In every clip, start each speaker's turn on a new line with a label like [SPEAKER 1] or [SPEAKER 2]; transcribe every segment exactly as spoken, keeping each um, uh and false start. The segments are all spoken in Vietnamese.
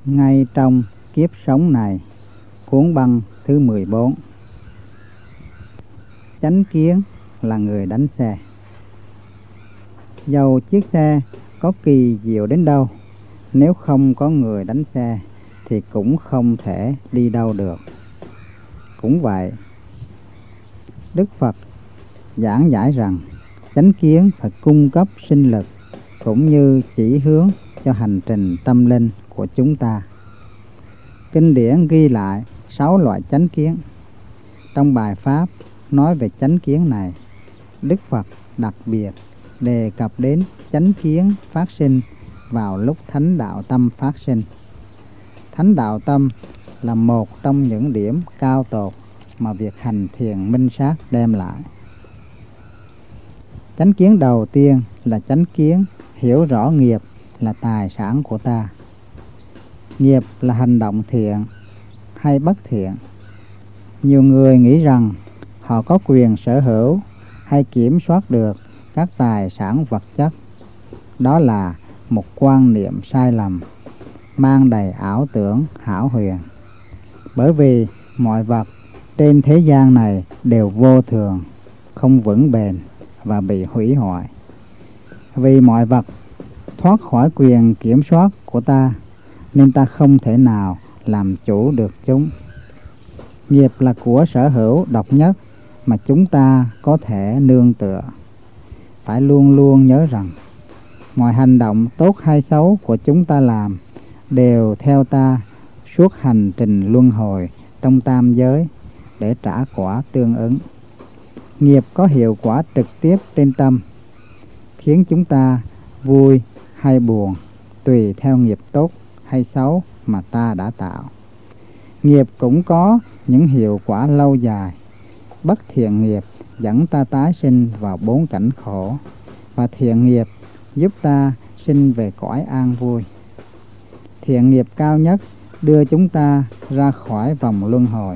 [SPEAKER 1] Ngay trong kiếp sống này. Cuốn băng thứ mười bốn. Chánh kiến là người đánh xe. Dầu chiếc xe có kỳ diệu đến đâu, nếu không có người đánh xe thì cũng không thể đi đâu được. Cũng vậy, Đức Phật giảng giải rằng chánh kiến phải cung cấp sinh lực cũng như chỉ hướng cho hành trình tâm linh của chúng ta. Kinh điển ghi lại sáu loại chánh kiến. Trong bài pháp nói về chánh kiến này, Đức Phật đặc biệt đề cập đến chánh kiến phát sinh vào lúc thánh đạo tâm phát sinh. Thánh đạo tâm là một trong những điểm cao tột mà việc hành thiền minh sát đem lại. Chánh kiến đầu tiên là chánh kiến hiểu rõ nghiệp là tài sản của ta. Nghiệp là hành động thiện hay bất thiện. Nhiều người nghĩ rằng họ có quyền sở hữu hay kiểm soát được các tài sản vật chất. Đó là một quan niệm sai lầm, mang đầy ảo tưởng hão huyền. Bởi vì mọi vật trên thế gian này đều vô thường, không vững bền và bị hủy hoại. Vì mọi vật thoát khỏi quyền kiểm soát của ta, nên ta không thể nào làm chủ được chúng. Nghiệp là của sở hữu độc nhất mà chúng ta có thể nương tựa. Phải luôn luôn nhớ rằng mọi hành động tốt hay xấu của chúng ta làm đều theo ta suốt hành trình luân hồi trong tam giới để trả quả tương ứng. Nghiệp có hiệu quả trực tiếp trên tâm, khiến chúng ta vui hay buồn tùy theo nghiệp tốt hay xấu mà ta đã tạo. Nghiệp cũng có những hiệu quả lâu dài. Bất thiện nghiệp dẫn ta tái sinh vào bốn cảnh khổ, và thiện nghiệp giúp ta sinh về cõi an vui. Thiện nghiệp cao nhất đưa chúng ta ra khỏi vòng luân hồi.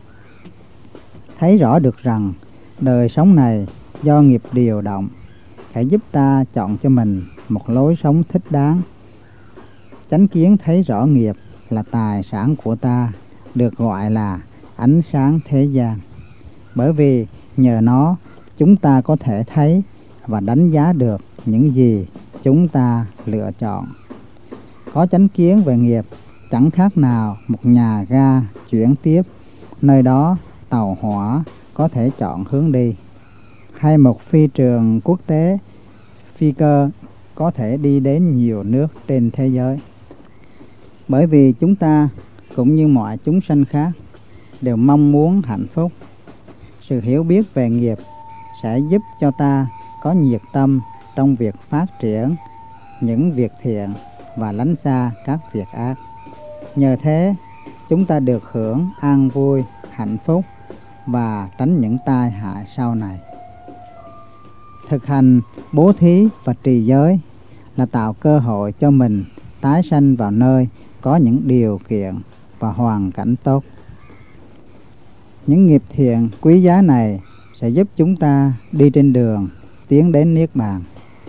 [SPEAKER 1] Thấy rõ được rằng đời sống này do nghiệp điều động, sẽ giúp ta chọn cho mình một lối sống thích đáng. Chánh kiến thấy rõ nghiệp là tài sản của ta, được gọi là ánh sáng thế gian. Bởi vì nhờ nó, chúng ta có thể thấy và đánh giá được những gì chúng ta lựa chọn. Có chánh kiến về nghiệp chẳng khác nào một nhà ga chuyển tiếp, nơi đó tàu hỏa có thể chọn hướng đi, hay một phi trường quốc tế phi cơ có thể đi đến nhiều nước trên thế giới. Bởi vì chúng ta cũng như mọi chúng sanh khác đều mong muốn hạnh phúc. Sự hiểu biết về nghiệp sẽ giúp cho ta có nhiệt tâm trong việc phát triển những việc thiện và lánh xa các việc ác. Nhờ thế, chúng ta được hưởng an vui, hạnh phúc và tránh những tai hại sau này. Thực hành bố thí và trì giới là tạo cơ hội cho mình tái sanh vào nơi có những điều kiện và hoàn cảnh tốt. Những nghiệp thiện quý giá này sẽ giúp chúng ta đi trên đường tiến đến Niết Bàn.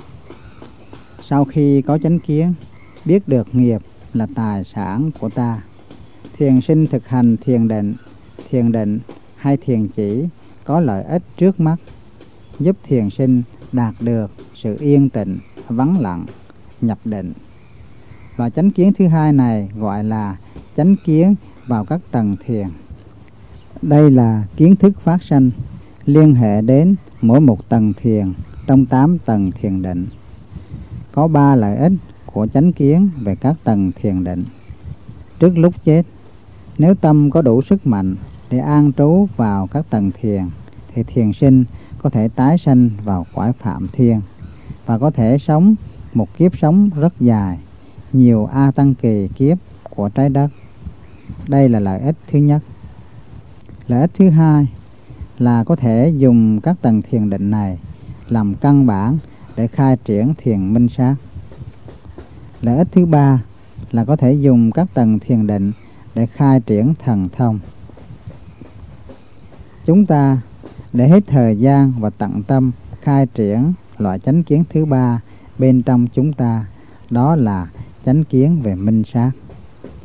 [SPEAKER 1] Sau khi có chánh kiến, biết được nghiệp là tài sản của ta, thiền sinh thực hành thiền định, thiền định hay thiền chỉ có lợi ích trước mắt, giúp thiền sinh đạt được sự yên tĩnh, vắng lặng, nhập định. Loại chánh kiến thứ hai này gọi là chánh kiến vào các tầng thiền. Đây là kiến thức phát sanh liên hệ đến mỗi một tầng thiền trong tám tầng thiền định. Có ba lợi ích của chánh kiến về các tầng thiền định. Trước lúc chết, nếu tâm có đủ sức mạnh để an trú vào các tầng thiền, thì thiền sinh có thể tái sanh vào cõi Phạm Thiên và có thể sống một kiếp sống rất dài, nhiều A Tăng kỳ kiếp của trái đất. Đây là lợi ích thứ nhất. Lợi ích thứ hai là có thể dùng các tầng thiền định này làm căn bản để khai triển thiền minh sát. Lợi ích thứ ba là có thể dùng các tầng thiền định để khai triển thần thông. Chúng ta để hết thời gian và tận tâm khai triển loại chánh kiến thứ ba bên trong chúng ta, đó là chánh kiến về minh sát.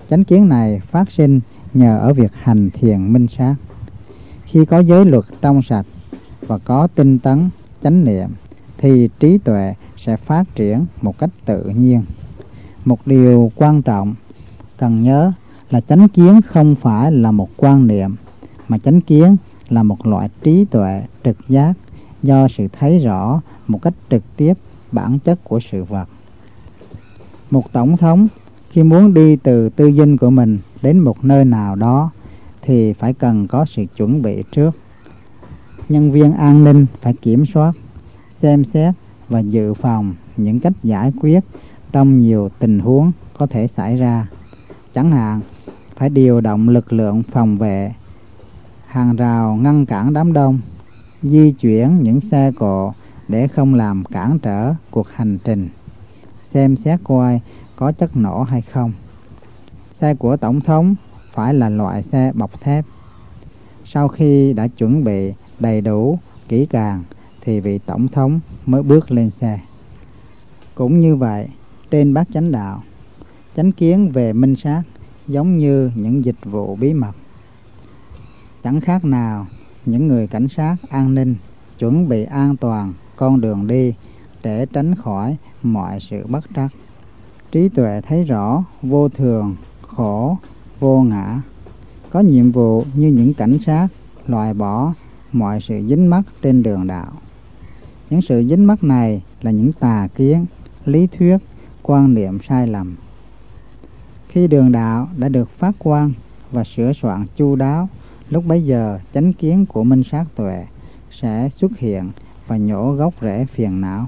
[SPEAKER 1] Chánh kiến này phát sinh nhờ ở việc hành thiền minh sát. Khi có giới luật trong sạch và có tinh tấn chánh niệm thì trí tuệ sẽ phát triển một cách tự nhiên. Một điều quan trọng cần nhớ là chánh kiến không phải là một quan niệm, mà chánh kiến là một loại trí tuệ trực giác do sự thấy rõ một cách trực tiếp bản chất của sự vật. Một tổng thống khi muốn đi từ tư dinh của mình đến một nơi nào đó thì phải cần có sự chuẩn bị trước. Nhân viên an ninh phải kiểm soát, xem xét và dự phòng những cách giải quyết trong nhiều tình huống có thể xảy ra. Chẳng hạn, phải điều động lực lượng phòng vệ, hàng rào ngăn cản đám đông, di chuyển những xe cộ để không làm cản trở cuộc hành trình, xem xét coi có chất nổ hay không. Xe của tổng thống phải là loại xe bọc thép. Sau khi đã chuẩn bị đầy đủ, kỹ càng thì vị tổng thống mới bước lên xe. Cũng như vậy, trên bát chánh đạo, chánh kiến về minh sát giống như những dịch vụ bí mật. Chẳng khác nào những người cảnh sát an ninh chuẩn bị an toàn con đường đi để tránh khỏi mọi sự bất trắc. Trí tuệ thấy rõ vô thường, khổ, vô ngã, có nhiệm vụ như những cảnh sát loại bỏ mọi sự dính mắc trên đường đạo. Những sự dính mắc này là những tà kiến, lý thuyết, quan niệm sai lầm. Khi đường đạo đã được phát quang và sửa soạn chu đáo, lúc bấy giờ chánh kiến của minh sát tuệ sẽ xuất hiện và nhổ gốc rễ phiền não.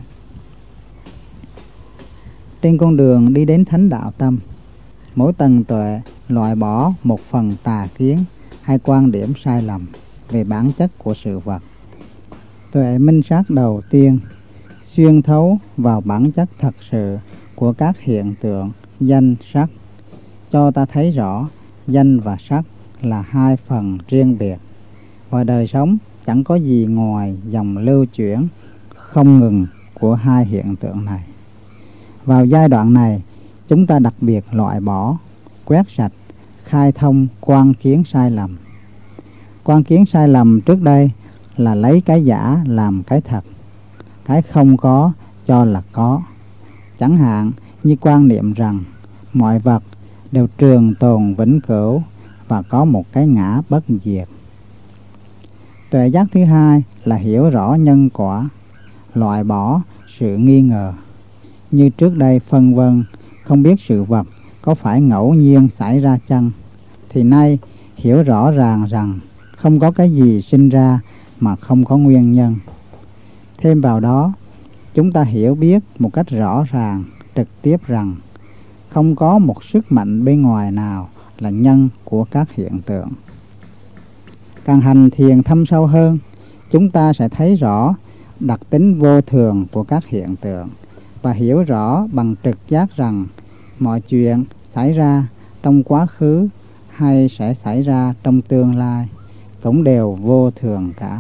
[SPEAKER 1] Trên con đường đi đến thánh đạo tâm, mỗi tầng tuệ loại bỏ một phần tà kiến hay quan điểm sai lầm về bản chất của sự vật. Tuệ minh sát đầu tiên xuyên thấu vào bản chất thật sự của các hiện tượng danh sắc, cho ta thấy rõ danh và sắc là hai phần riêng biệt, và đời sống chẳng có gì ngoài dòng lưu chuyển không ngừng của hai hiện tượng này. Vào giai đoạn này, chúng ta đặc biệt loại bỏ, quét sạch, khai thông quan kiến sai lầm. Quan kiến sai lầm trước đây là lấy cái giả làm cái thật, cái không có cho là có. Chẳng hạn như quan niệm rằng mọi vật đều trường tồn vĩnh cửu và có một cái ngã bất diệt. Tuệ giác thứ hai là hiểu rõ nhân quả, loại bỏ sự nghi ngờ. Như trước đây phân vân không biết sự vật có phải ngẫu nhiên xảy ra chăng, thì nay hiểu rõ ràng rằng không có cái gì sinh ra mà không có nguyên nhân. Thêm vào đó, chúng ta hiểu biết một cách rõ ràng, trực tiếp rằng không có một sức mạnh bên ngoài nào là nhân của các hiện tượng. Càng hành thiền thâm sâu hơn, chúng ta sẽ thấy rõ đặc tính vô thường của các hiện tượng và hiểu rõ bằng trực giác rằng mọi chuyện xảy ra trong quá khứ hay sẽ xảy ra trong tương lai cũng đều vô thường cả.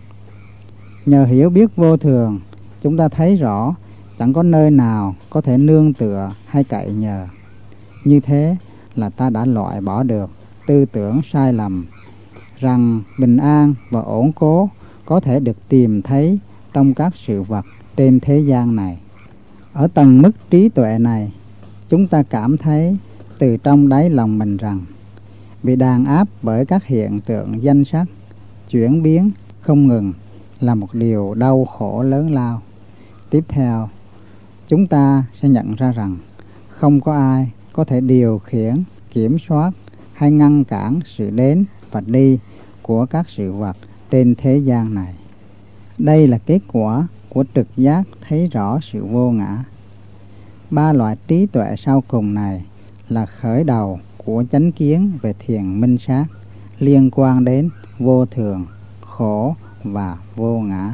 [SPEAKER 1] Nhờ hiểu biết vô thường, chúng ta thấy rõ chẳng có nơi nào có thể nương tựa hay cậy nhờ. Như thế là ta đã loại bỏ được tư tưởng sai lầm rằng bình an và ổn cố có thể được tìm thấy trong các sự vật trên thế gian này. Ở tầng mức trí tuệ này, chúng ta cảm thấy từ trong đáy lòng mình rằng bị đàn áp bởi các hiện tượng danh sắc, chuyển biến không ngừng là một điều đau khổ lớn lao. Tiếp theo, chúng ta sẽ nhận ra rằng không có ai có thể điều khiển, kiểm soát hay ngăn cản sự đến và đi của các sự vật trên thế gian này. Đây là kết quả của trực giác thấy rõ sự vô ngã. Ba loại trí tuệ sau cùng này là khởi đầu của chánh kiến về thiền minh sát liên quan đến vô thường, khổ và vô ngã.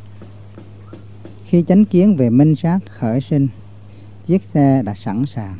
[SPEAKER 1] Khi chánh kiến về minh sát khởi sinh, chiếc xe đã sẵn sàng.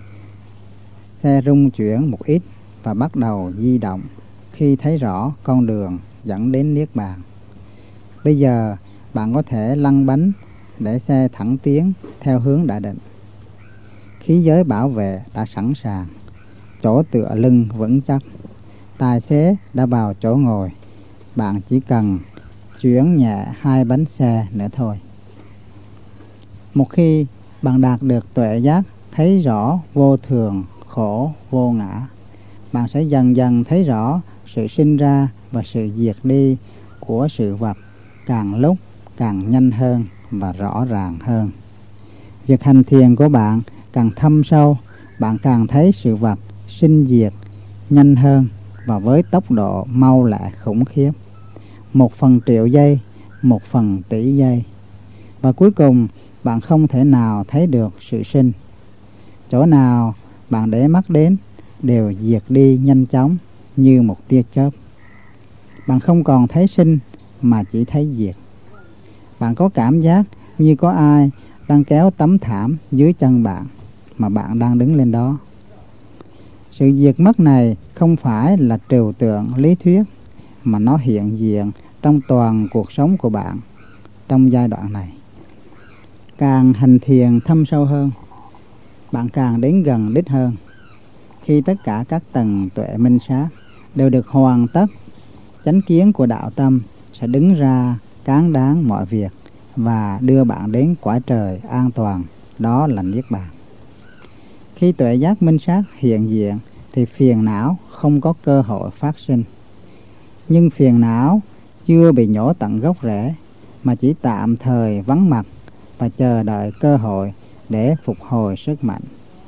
[SPEAKER 1] Xe rung chuyển một ít và bắt đầu di động khi thấy rõ con đường dẫn đến Niết Bàn. Bây giờ bạn có thể lăn bánh để xe thẳng tiến theo hướng đã định. Khí giới bảo vệ đã sẵn sàng. chỗ tựa lưng vững chắc. Tài xế đã vào chỗ ngồi, bạn chỉ cần chuyển nhẹ hai bánh xe nữa thôi. Một khi bạn đạt được tuệ giác, thấy rõ vô thường, khổ, vô ngã, bạn sẽ dần dần thấy rõ sự sinh ra và sự diệt đi của sự vật càng lúc càng nhanh hơn và rõ ràng hơn. Việc hành thiền của bạn càng thâm sâu, bạn càng thấy sự vật sinh diệt nhanh hơn và với tốc độ mau lẹ khủng khiếp. Một phần triệu giây, một phần tỷ giây. Và cuối cùng bạn không thể nào thấy được sự sinh. Chỗ nào bạn để mắt đến đều diệt đi nhanh chóng như một tia chớp. Bạn không còn thấy sinh mà chỉ thấy diệt. Bạn có cảm giác như có ai đang kéo tấm thảm dưới chân bạn mà bạn đang đứng lên đó. Sự diệt mất này không phải là trừu tượng lý thuyết, mà nó hiện diện trong toàn cuộc sống của bạn trong giai đoạn này. Càng hành thiền thâm sâu hơn, bạn càng đến gần đích hơn. Khi tất cả các tầng tuệ minh sát đều được hoàn tất, chánh kiến của đạo tâm sẽ đứng ra cán đáng mọi việc và đưa bạn đến cõi trời an toàn, đó là niết bàn. Khi tuệ giác minh sát hiện diện thì phiền não không có cơ hội phát sinh. Nhưng phiền não chưa bị nhổ tận gốc rễ, mà chỉ tạm thời vắng mặt và chờ đợi cơ hội để phục hồi sức mạnh.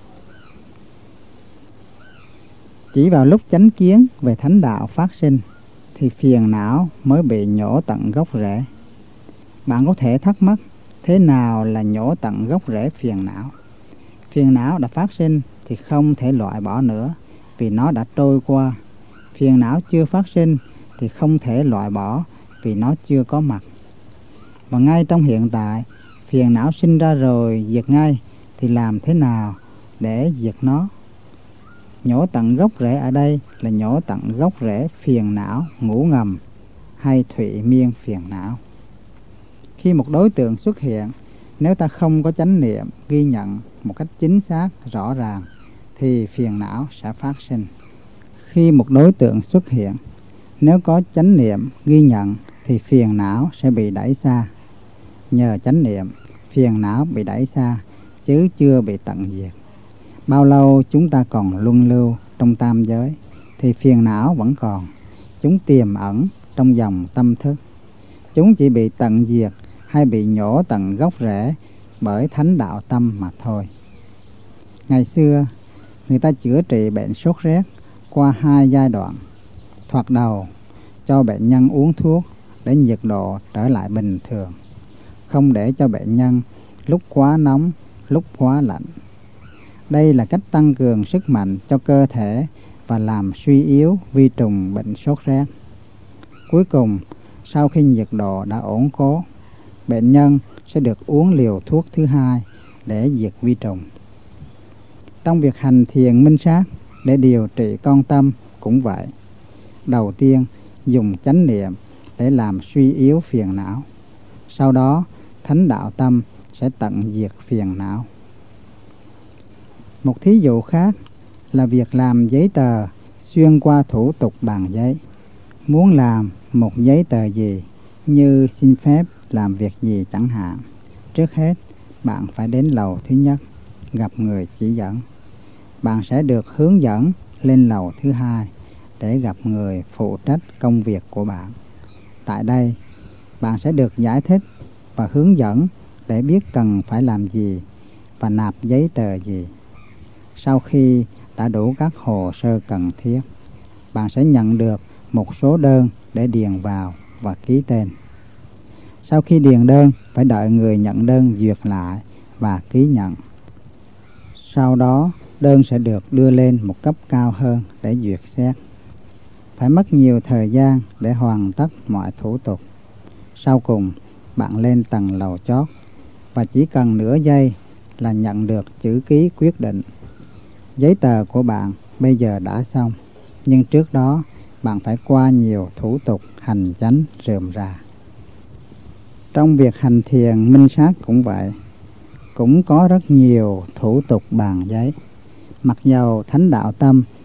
[SPEAKER 1] Chỉ vào lúc chánh kiến về thánh đạo phát sinh thì phiền não mới bị nhổ tận gốc rễ. Bạn có thể thắc mắc, thế nào là nhổ tận gốc rễ phiền não? Phiền não đã phát sinh thì không thể loại bỏ nữa, vì nó đã trôi qua. Phiền não chưa phát sinh thì không thể loại bỏ, vì nó chưa có mặt. Và ngay trong hiện tại, phiền não sinh ra rồi diệt ngay, thì làm thế nào để diệt nó? Nhổ tận gốc rễ ở đây là nhổ tận gốc rễ phiền não ngủ ngầm hay thụy miên phiền não. Khi một đối tượng xuất hiện, nếu ta không có chánh niệm ghi nhận một cách chính xác, rõ ràng, thì phiền não sẽ phát sinh. Khi một đối tượng xuất hiện, nếu có chánh niệm ghi nhận thì phiền não sẽ bị đẩy xa. Nhờ chánh niệm, phiền não bị đẩy xa, chứ chưa bị tận diệt. Bao lâu chúng ta còn luân lưu trong tam giới, thì phiền não vẫn còn. Chúng tiềm ẩn trong dòng tâm thức. Chúng chỉ bị tận diệt hay bị nhổ tận gốc rễ bởi thánh đạo tâm mà thôi. Ngày xưa, người ta chữa trị bệnh sốt rét qua hai giai đoạn. Thoạt đầu, cho bệnh nhân uống thuốc để nhiệt độ trở lại bình thường, không để cho bệnh nhân lúc quá nóng, lúc quá lạnh. Đây là cách tăng cường sức mạnh cho cơ thể và làm suy yếu vi trùng bệnh sốt rét. Cuối cùng, sau khi nhiệt độ đã ổn cố, bệnh nhân sẽ được uống liều thuốc thứ hai để diệt vi trùng. Trong việc hành thiền minh sát để điều trị con tâm cũng vậy. Đầu tiên, dùng chánh niệm để làm suy yếu phiền não. Sau đó, thánh đạo tâm sẽ tận diệt phiền não. Một thí dụ khác là việc làm giấy tờ xuyên qua thủ tục bằng giấy. Muốn làm một giấy tờ gì, như xin phép làm việc gì chẳng hạn, trước hết bạn phải đến lầu thứ nhất, gặp người chỉ dẫn. Bạn sẽ được hướng dẫn lên lầu thứ hai để gặp người phụ trách công việc của bạn. Tại đây, bạn sẽ được giải thích và hướng dẫn để biết cần phải làm gì và nạp giấy tờ gì. Sau khi đã đủ các hồ sơ cần thiết, bạn sẽ nhận được một số đơn để điền vào và ký tên. Sau khi điền đơn, phải đợi người nhận đơn duyệt lại và ký nhận. Sau đó, đơn sẽ được đưa lên một cấp cao hơn để duyệt xét. Phải mất nhiều thời gian để hoàn tất mọi thủ tục. Sau cùng, bạn lên tầng lầu chót và chỉ cần nửa giây là nhận được chữ ký quyết định. Giấy tờ của bạn bây giờ đã xong, nhưng trước đó bạn phải qua nhiều thủ tục hành chánh rườm rà. Trong việc hành thiền minh sát cũng vậy, cũng có rất nhiều thủ tục bàn giấy. Mặc dầu thánh đạo tâm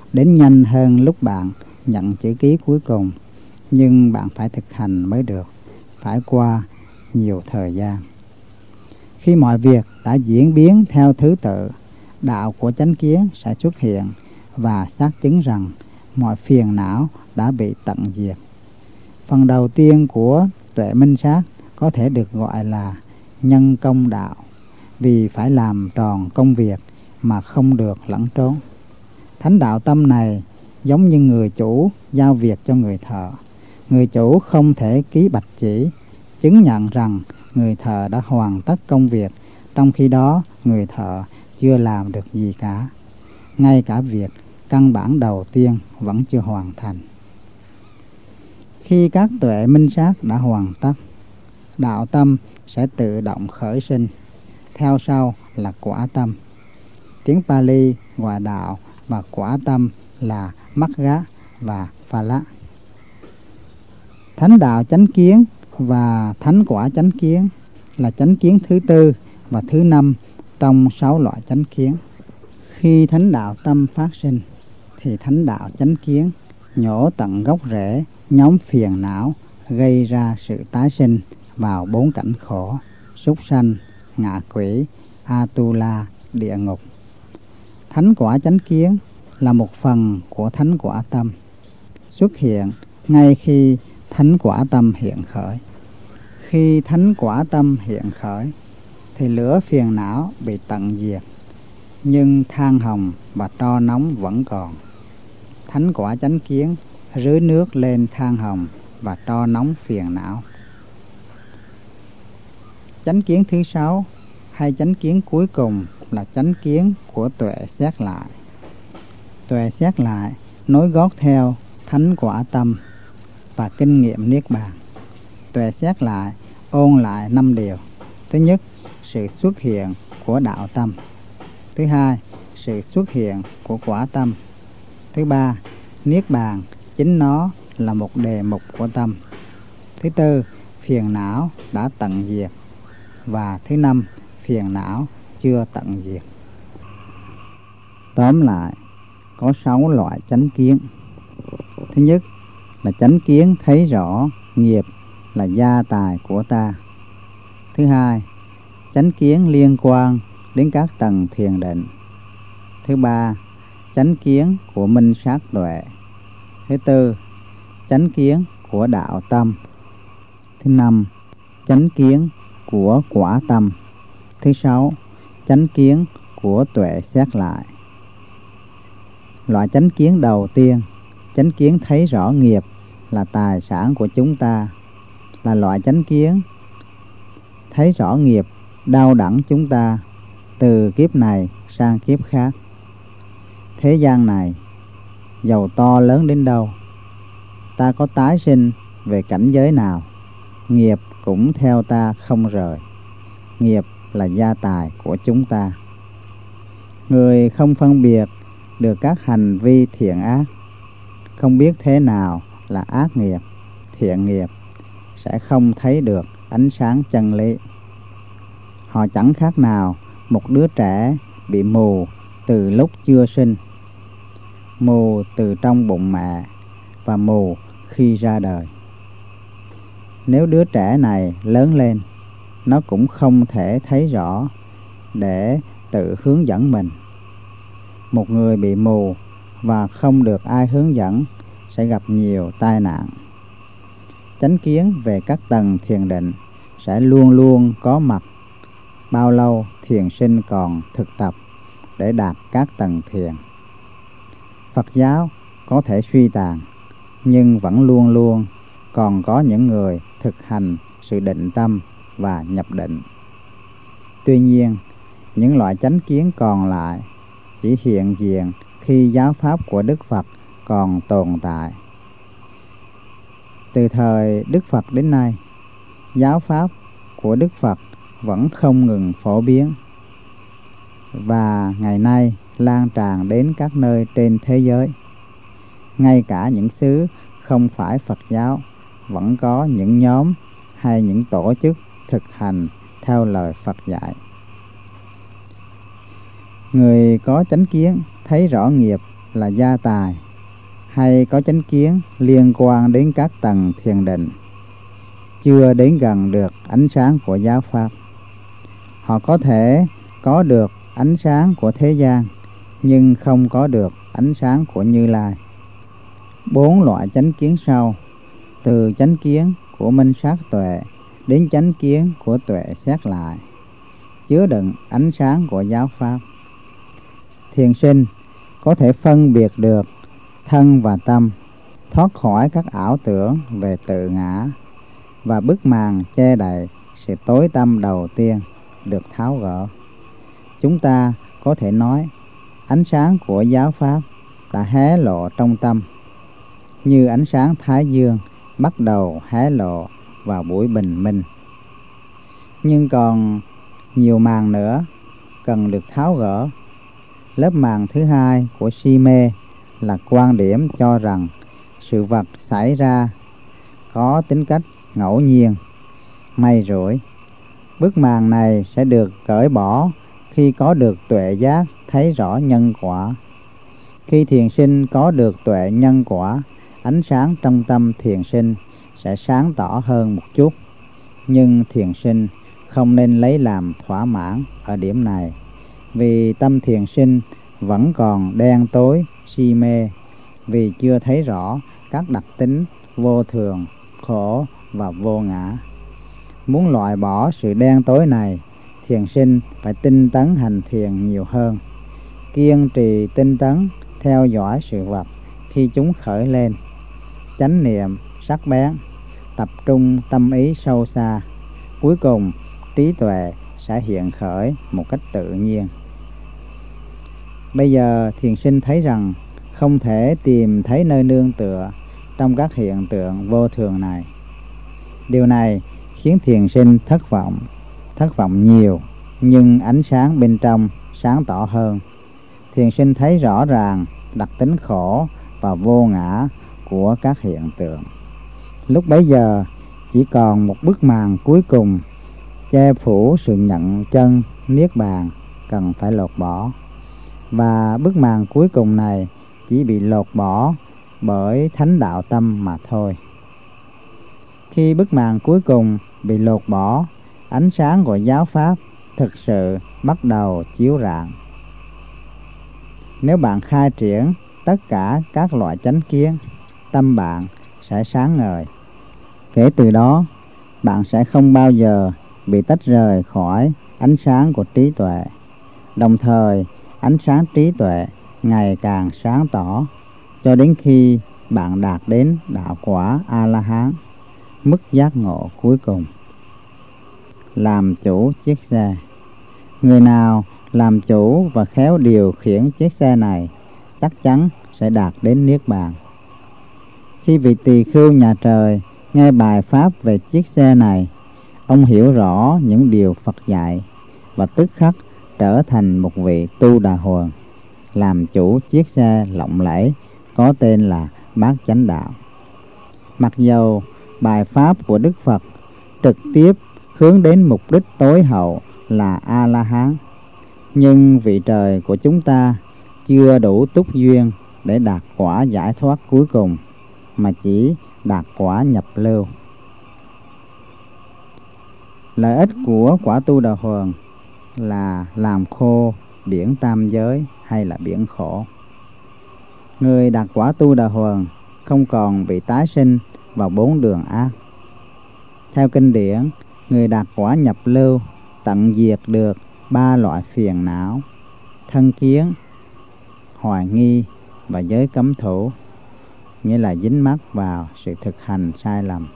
[SPEAKER 1] đến nhanh hơn lúc bạn nhận chữ ký cuối cùng, nhưng bạn phải thực hành mới được, phải qua nhiều thời gian. Khi mọi việc đã diễn biến theo thứ tự, đạo của chánh kiến sẽ xuất hiện và xác chứng rằng mọi phiền não đã bị tận diệt. Phần đầu tiên của tuệ minh sát có thể được gọi là nhân công đạo, vì phải làm tròn công việc mà không được lẫn trốn. Thánh đạo tâm này giống như người chủ giao việc cho người thợ. Người chủ không thể ký bạch chỉ chứng nhận rằng người thợ đã hoàn tất công việc, trong khi đó người thợ chưa làm được gì cả. Ngay cả việc căn bản đầu tiên vẫn chưa hoàn thành. Khi các tuệ minh sát đã hoàn tất, đạo tâm sẽ tự động khởi sinh. Theo sau là quả tâm. Tiếng Pali gọi đạo và quả tâm là Magga và Phala. Thánh đạo chánh kiến và thánh quả chánh kiến là chánh kiến thứ tư và thứ năm trong sáu loại chánh kiến. Khi thánh đạo tâm phát sinh, thì thánh đạo chánh kiến nhổ tận gốc rễ nhóm phiền não gây ra sự tái sinh vào bốn cảnh khổ: súc sanh, ngạ quỷ, Atula, địa ngục. Thánh quả chánh kiến là một phần của thánh quả tâm, xuất hiện ngay khi thánh quả tâm hiện khởi. Khi thánh quả tâm hiện khởi, thì lửa phiền não bị tận diệt, nhưng than hồng và tro nóng vẫn còn. Thánh quả chánh kiến rưới nước lên than hồng và tro nóng phiền não. Chánh kiến thứ sáu hay chánh kiến cuối cùng là chánh kiến của tuệ xét lại. Tuệ xét lại nối gót theo thánh quả tâm và kinh nghiệm niết bàn. Tuệ xét lại ôn lại năm điều. Thứ nhất, sự xuất hiện của đạo tâm. Thứ hai, sự xuất hiện của quả tâm. Thứ ba, niết bàn chính nó là một đề mục của tâm. Thứ tư, phiền não đã tận diệt. Và thứ năm, phiền não chưa tận diệt. Tóm lại, có sáu loại chánh kiến. Thứ nhất là chánh kiến thấy rõ nghiệp là gia tài của ta. Thứ hai, chánh kiến liên quan đến các tầng thiền định. Thứ ba, chánh kiến của minh sát tuệ. Thứ tư, chánh kiến của đạo tâm. Thứ năm, chánh kiến của quả tâm. Thứ sáu, chánh kiến của tuệ xét lại. Loại chánh kiến đầu tiên, chánh kiến thấy rõ nghiệp là tài sản của chúng ta, là loại chánh kiến thấy rõ nghiệp đau đẳng chúng ta từ kiếp này sang kiếp khác. Thế gian này, dầu to lớn đến đâu, ta có tái sinh về cảnh giới nào, nghiệp cũng theo ta không rời. Nghiệp là gia tài của chúng ta. Người không phân biệt được các hành vi thiện ác, không biết thế nào là ác nghiệp, thiện nghiệp, sẽ không thấy được ánh sáng chân lý. Họ chẳng khác nào một đứa trẻ bị mù từ lúc chưa sinh, mù từ trong bụng mẹ và mù khi ra đời. Nếu đứa trẻ này lớn lên, nó cũng không thể thấy rõ để tự hướng dẫn mình. Một người bị mù và không được ai hướng dẫn sẽ gặp nhiều tai nạn. Chánh kiến về các tầng thiền định sẽ luôn luôn có mặt bao lâu thiền sinh còn thực tập để đạt các tầng thiền. Phật giáo có thể suy tàn, nhưng vẫn luôn luôn còn có những người thực hành sự định tâm và nhập định. Tuy nhiên, những loại chánh kiến còn lại chỉ hiện diện khi giáo pháp của Đức Phật còn tồn tại. Từ thời Đức Phật đến nay, giáo pháp của Đức Phật vẫn không ngừng phổ biến và ngày nay lan tràn đến các nơi trên thế giới. Ngay cả những xứ không phải Phật giáo vẫn có những nhóm hay những tổ chức thực hành theo lời Phật dạy. Người có chánh kiến thấy rõ nghiệp là gia tài, hay có chánh kiến liên quan đến các tầng thiền định, chưa đến gần được ánh sáng của giáo pháp. Họ có thể có được ánh sáng của thế gian, nhưng không có được ánh sáng của Như Lai. Bốn loại chánh kiến sau, từ chánh kiến của minh sát tuệ đến chánh kiến của tuệ xét lại, chứa đựng ánh sáng của giáo pháp. Thiền sinh có thể phân biệt được thân và tâm, thoát khỏi các ảo tưởng về tự ngã, và bức màn che đậy sự tối tăm đầu tiên được tháo gỡ. Chúng ta có thể nói ánh sáng của giáo pháp đã hé lộ trong tâm, như ánh sáng thái dương bắt đầu hé lộ vào buổi bình minh. Nhưng còn nhiều màn nữa cần được tháo gỡ. Lớp màn thứ hai của si mê là quan điểm cho rằng sự vật xảy ra có tính cách ngẫu nhiên, may rủi. Bức màn này sẽ được cởi bỏ khi có được tuệ giác thấy rõ nhân quả. Khi thiền sinh có được tuệ nhân quả, ánh sáng trong tâm thiền sinh sẽ sáng tỏ hơn một chút. Nhưng thiền sinh không nên lấy làm thỏa mãn ở điểm này, vì tâm thiền sinh vẫn còn đen tối, si mê, vì chưa thấy rõ các đặc tính vô thường, khổ và vô ngã. Muốn loại bỏ sự đen tối này, thiền sinh phải tinh tấn hành thiền nhiều hơn, kiên trì tinh tấn theo dõi sự vật khi chúng khởi lên, chánh niệm sắc bén, tập trung tâm ý sâu xa. Cuối cùng trí tuệ sẽ hiện khởi một cách tự nhiên. Bây giờ thiền sinh thấy rằng không thể tìm thấy nơi nương tựa trong các hiện tượng vô thường này. Điều này khiến thiền sinh thất vọng, thất vọng nhiều, nhưng ánh sáng bên trong sáng tỏ hơn. Thiền sinh thấy rõ ràng đặc tính khổ và vô ngã của các hiện tượng. Lúc bấy giờ chỉ còn một bức màn cuối cùng che phủ sự nhận chân niết bàn cần phải lột bỏ, và bức màn cuối cùng này chỉ bị lột bỏ bởi thánh đạo tâm mà thôi. Khi bức màn cuối cùng bị lột bỏ, ánh sáng của giáo pháp thực sự bắt đầu chiếu rạng. Nếu bạn khai triển tất cả các loại chánh kiến, tâm bạn sẽ sáng ngời. Kể từ đó, bạn sẽ không bao giờ bị tách rời khỏi ánh sáng của trí tuệ. Đồng thời, ánh sáng trí tuệ ngày càng sáng tỏ cho đến khi bạn đạt đến đạo quả A-la-hán, mức giác ngộ cuối cùng. Làm chủ chiếc xe. Người nào làm chủ và khéo điều khiển chiếc xe này chắc chắn sẽ đạt đến niết bàn. Khi vị tỳ khưu nhà trời nghe bài pháp về chiếc xe này, ông hiểu rõ những điều Phật dạy và tức khắc trở thành một vị tu đà huần, làm chủ chiếc xe lộng lẫy có tên là Bát Chánh Đạo. Mặc dầu bài pháp của Đức Phật trực tiếp hướng đến mục đích tối hậu là A-la-hán, nhưng vị trời của chúng ta chưa đủ túc duyên để đạt quả giải thoát cuối cùng, mà chỉ đạt quả nhập lưu. Lợi ích của quả tu đà huần là làm khô biển tam giới hay là biển khổ. Người đạt quả tu đà huần không còn bị tái sinh vào bốn đường ác. Theo kinh điển, người đạt quả nhập lưu tận diệt được ba loại phiền não: thân kiến, hoài nghi và giới cấm thủ, nghĩa là dính mắc vào sự thực hành sai lầm.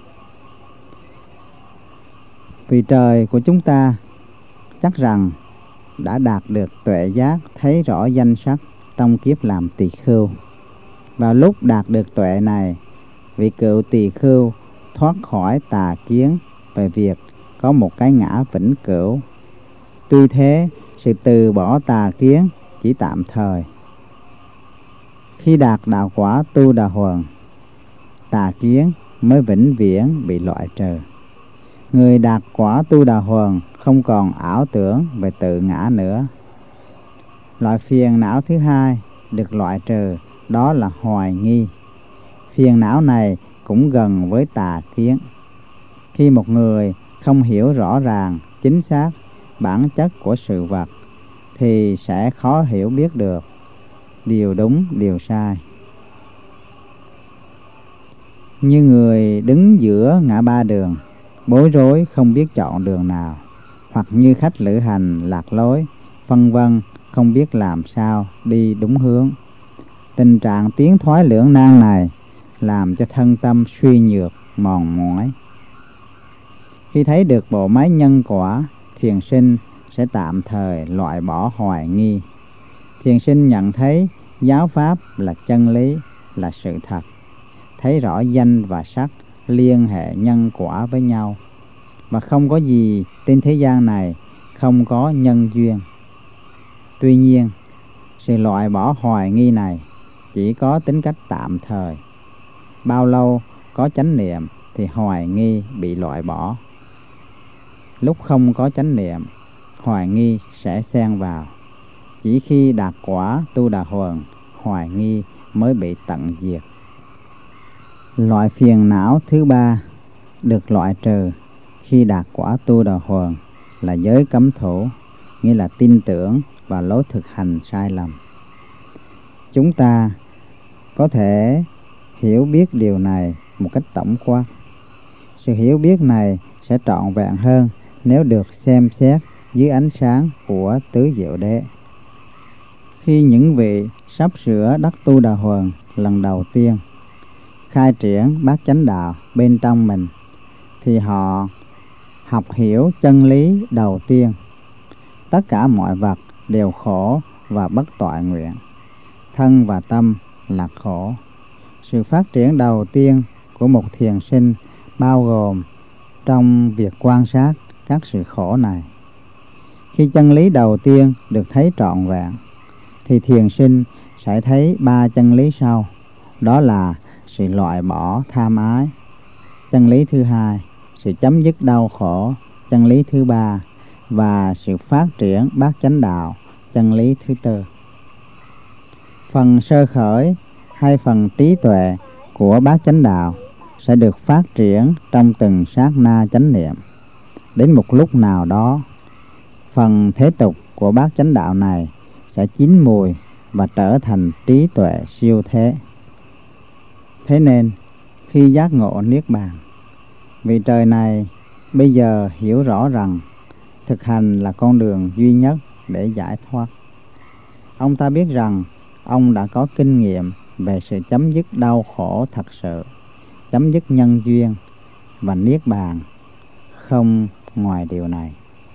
[SPEAKER 1] Vì trời của chúng ta chắc rằng đã đạt được tuệ giác thấy rõ danh sắc trong kiếp làm tỳ khưu. Vào lúc đạt được tuệ này, vị cựu tỳ khưu thoát khỏi tà kiến về việc có một cái ngã vĩnh cửu. Tuy thế, sự từ bỏ tà kiến chỉ tạm thời. Khi đạt đạo quả tu đà huần, tà kiến mới vĩnh viễn bị loại trừ. Người đạt quả tu đà huần không còn ảo tưởng về tự ngã nữa. Loại phiền não thứ hai được loại trừ, đó là hoài nghi. Phiền não này cũng gần với tà kiến. Khi một người không hiểu rõ ràng, chính xác bản chất của sự vật thì sẽ khó hiểu biết được điều đúng, điều sai. Như người đứng giữa ngã ba đường, bối rối không biết chọn đường nào, hoặc như khách lữ hành lạc lối, phân vân không biết làm sao đi đúng hướng. Tình trạng tiến thoái lưỡng nan này làm cho thân tâm suy nhược, mòn mỏi. Khi thấy được bộ máy nhân quả, thiền sinh sẽ tạm thời loại bỏ hoài nghi. Thiền sinh nhận thấy giáo pháp là chân lý, là sự thật, thấy rõ danh và sắc liên hệ nhân quả với nhau, và không có gì trên thế gian này không có nhân duyên. Tuy nhiên, sự loại bỏ hoài nghi này chỉ có tính cách tạm thời. Bao lâu có chánh niệm thì hoài nghi bị loại bỏ. Lúc không có chánh niệm, hoài nghi sẽ xen vào. Chỉ khi đạt quả tu đà huần, hoài nghi mới bị tận diệt. Loại phiền não thứ ba được loại trừ khi đạt quả tu đà huần là giới cấm thủ, nghĩa là tin tưởng và lối thực hành sai lầm. Chúng ta có thể hiểu biết điều này một cách tổng quát. Sự hiểu biết này sẽ trọn vẹn hơn nếu được xem xét dưới ánh sáng của tứ diệu đế. Khi những vị sắp sửa đắc tu đà huần lần đầu tiên khai triển bát chánh đạo bên trong mình, thì họ học hiểu chân lý đầu tiên: tất cả mọi vật đều khổ và bất toại nguyện, thân và tâm là khổ. Sự phát triển đầu tiên của một thiền sinh bao gồm trong việc quan sát các sự khổ này. Khi chân lý đầu tiên được thấy trọn vẹn, thì thiền sinh sẽ thấy ba chân lý sau, đó là sự loại bỏ tham ái, chân lý thứ hai, sự chấm dứt đau khổ, chân lý thứ ba, và sự phát triển bát chánh đạo, chân lý thứ tư. Phần sơ khởi hay phần trí tuệ của bát chánh đạo sẽ được phát triển trong từng sát na chánh niệm. Đến một lúc nào đó, phần thế tục của bát chánh đạo này sẽ chín mùi và trở thành trí tuệ siêu thế. Thế nên, khi giác ngộ niết bàn, vị trời này bây giờ hiểu rõ rằng thực hành là con đường duy nhất để giải thoát. Ông ta biết rằng ông đã có kinh nghiệm về sự chấm dứt đau khổ thật sự, chấm dứt nhân duyên và niết bàn, không ngoài điều này.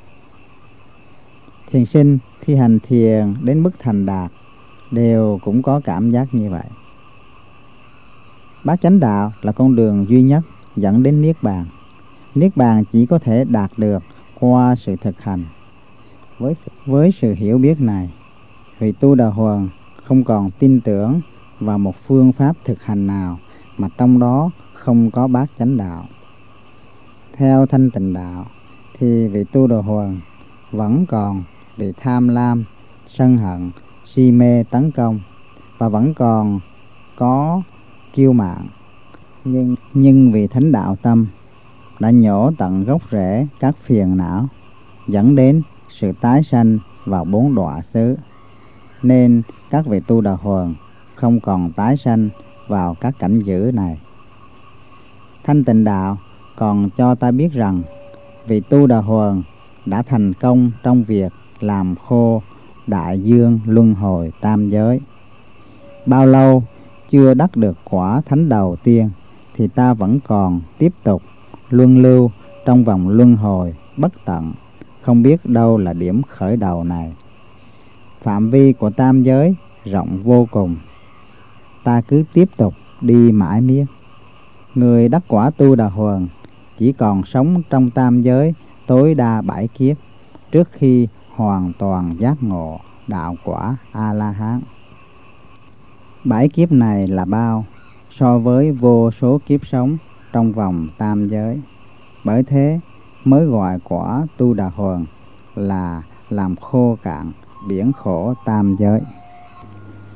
[SPEAKER 1] Thiền sinh khi hành thiền đến mức thành đạt đều cũng có cảm giác như vậy. Bát chánh đạo là con đường duy nhất dẫn đến niết bàn. Niết bàn chỉ có thể đạt được qua sự thực hành. Với, với sự hiểu biết này, vị tu đà huần không còn tin tưởng vào một phương pháp thực hành nào mà trong đó không có bát chánh đạo. Theo thanh tịnh đạo thì vị tu đà huần vẫn còn bị tham lam, sân hận, si mê tấn công, và vẫn còn có kiêu mạn. Nhưng, nhưng vì thánh đạo tâm đã nhổ tận gốc rễ các phiền não, dẫn đến sự tái sanh vào bốn đọa xứ, nên các vị tu đà huần không còn tái sanh vào các cảnh dữ này. Thanh tịnh đạo còn cho ta biết rằng vị tu đà huần đã thành công trong việc làm khô đại dương luân hồi tam giới. Bao lâu chưa đắc được quả thánh đầu tiên thì ta vẫn còn tiếp tục luân lưu trong vòng luân hồi bất tận, không biết đâu là điểm khởi đầu này. Phạm vi của tam giới rộng vô cùng, ta cứ tiếp tục đi mãi miết. Người đắc quả tu đà huần chỉ còn sống trong tam giới tối đa bảy kiếp trước khi hoàn toàn giác ngộ đạo quả A-la-hán. Bảy kiếp này là bao so với vô số kiếp sống trong vòng tam giới. Bởi thế mới gọi quả tu đà huần là làm khô cạn biển khổ tam giới.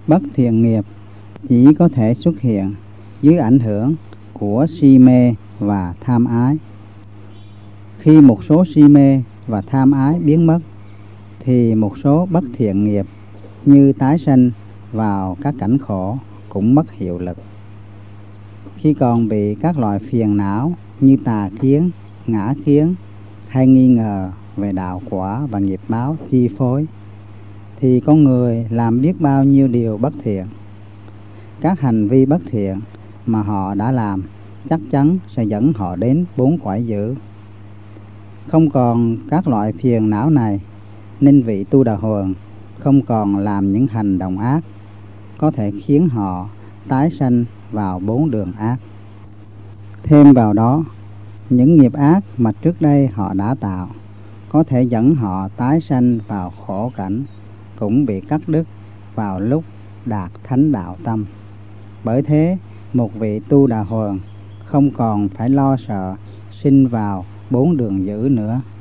[SPEAKER 1] Bất thiện nghiệp chỉ có thể xuất hiện dưới ảnh hưởng của si mê và tham ái. Khi một số si mê và tham ái biến mất thì một số bất thiện nghiệp như tái sanh vào các cảnh khổ cũng mất hiệu lực. Khi còn bị các loại phiền não như tà kiến, ngã kiến hay nghi ngờ về đạo quả và nghiệp báo chi phối thì con người làm biết bao nhiêu điều bất thiện. Các hành vi bất thiện mà họ đã làm chắc chắn sẽ dẫn họ đến bốn cõi dữ. Không còn các loại phiền não này nên vị Tu Đà Hoàng không còn làm những hành động ác có thể khiến họ tái sanh vào bốn đường ác. Thêm vào đó, những nghiệp ác mà trước đây họ đã tạo có thể dẫn họ tái sanh vào khổ cảnh cũng bị cắt đứt vào lúc đạt thánh đạo tâm. Bởi thế, một vị Tu Đà Hoàng không còn phải lo sợ sinh vào bốn đường dữ nữa.